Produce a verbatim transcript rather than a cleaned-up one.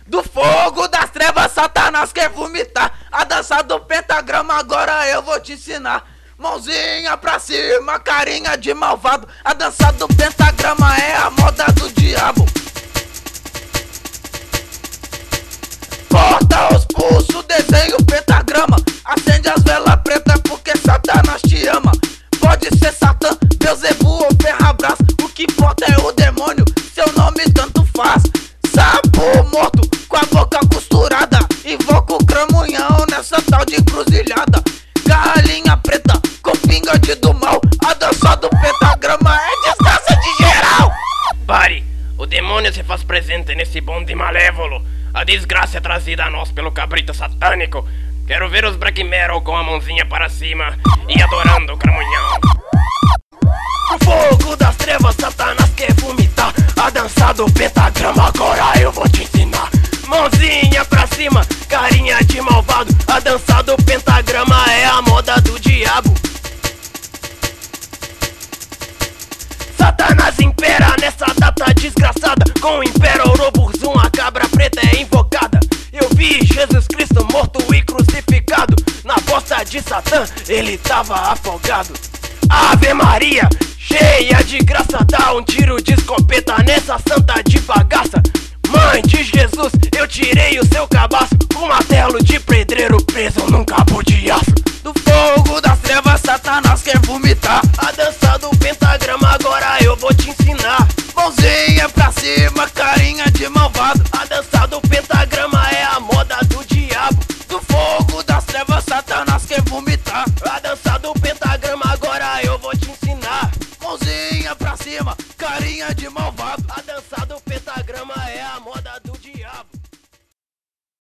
Do fogo das trevas, Satanás quer vomitar. A dança do pentagrama, agora eu vou te ensinar. Mãozinha pra cima, carinha de malvado. A dança do pentagrama é a moda do diabo. Corta os pulsos, desenha o pentagrama. Acende as velas pretas porque Satanás te ama. Pode ser Satã, Beuzebu ou Ferrabras. O que importa é o demônio, seu nome tanto faz. Sapo morto, com a boca costurada. Invoca o cramunhão nessa tal de encruzilhada. Galinha preta, com pinga de do mal. A dança do pentagrama é desgraça de geral. Pare, o demônio se faz presente nesse bonde malévolo. A desgraça é trazida a nós pelo cabrito satânico. Quero ver os black metal com a mãozinha para cima e adorando o cramunhão. No fogo das trevas, Satanás quer vomitar. A dança do pentagrama, agora eu vou te ensinar. Mãozinha pra cima, carinha de malvado. A dança do pentagrama é a moda do diabo. Satanás impera nessa data desgraçada. Com o Império Ouroburzum, a cabra preta é invocada. Eu vi Jesus Cristo morto e crucificado. Na bosta de Satã, ele tava afogado. Ave Maria, cheia de graça, dá um tiro de escopeta nessa santa de bagaça. Mãe de Jesus, eu tirei o seu cabaço. Com martelo de pedreiro preso num cabo de aço. Do fogo das trevas, Satanás quer vomitar. A dança do pentagrama, agora eu vou te ensinar. Mãozinha pra cima, carinha de malvado. A dança do pentagrama